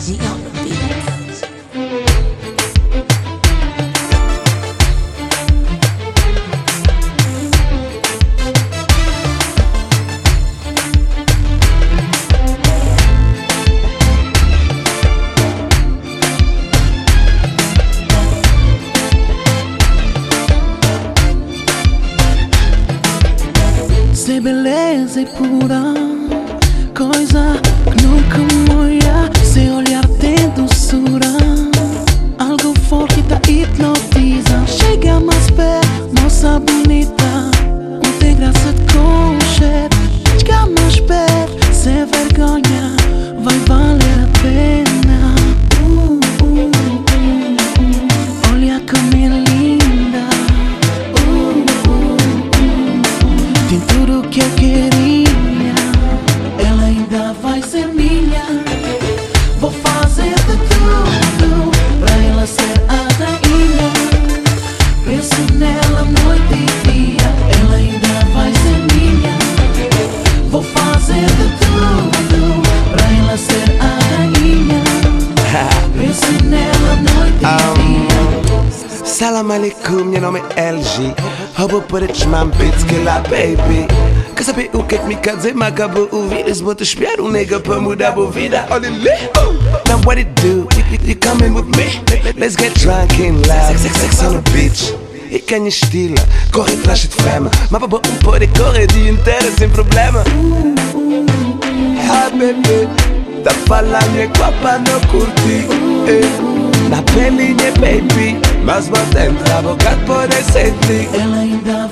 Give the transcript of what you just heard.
LG on the beat. Ser beleza e pura, coisa que nunca morre. Seu olhar tem doçura, algo forte que te hipnotiza. Chega mais perto, moça bonita, não tem graça de concher. Chega mais perto, sem vergonha, vai valer a pena. Olha como é linda. Tem tudo que eu queria, ela ainda vai ser minha. Vou fazer de tudo pra ela ser a rainha. Penso nela noite e dia, ela ainda vai ser minha. Vou fazer de tudo pra ela ser a rainha. Penso nela noite e dia. Salam alaikum, meu nome é LG. Hobo por te beats que lá, baby. Quer saber o que me quer dizer? Mas acabou ouvir. Eles vão te esperar nega pra mudar a vida. Olha ali. Now what it do? You coming with me? Let's get drunk and loud. Sex on the beach. E quem estila, corre atrás de fama. Mas pra pode correr o dia inteiro sem problema. Ah, baby, tá falando é copa, não curti. Na pelinha, baby, mas bota entrar, boca pode sentir. Ela ainda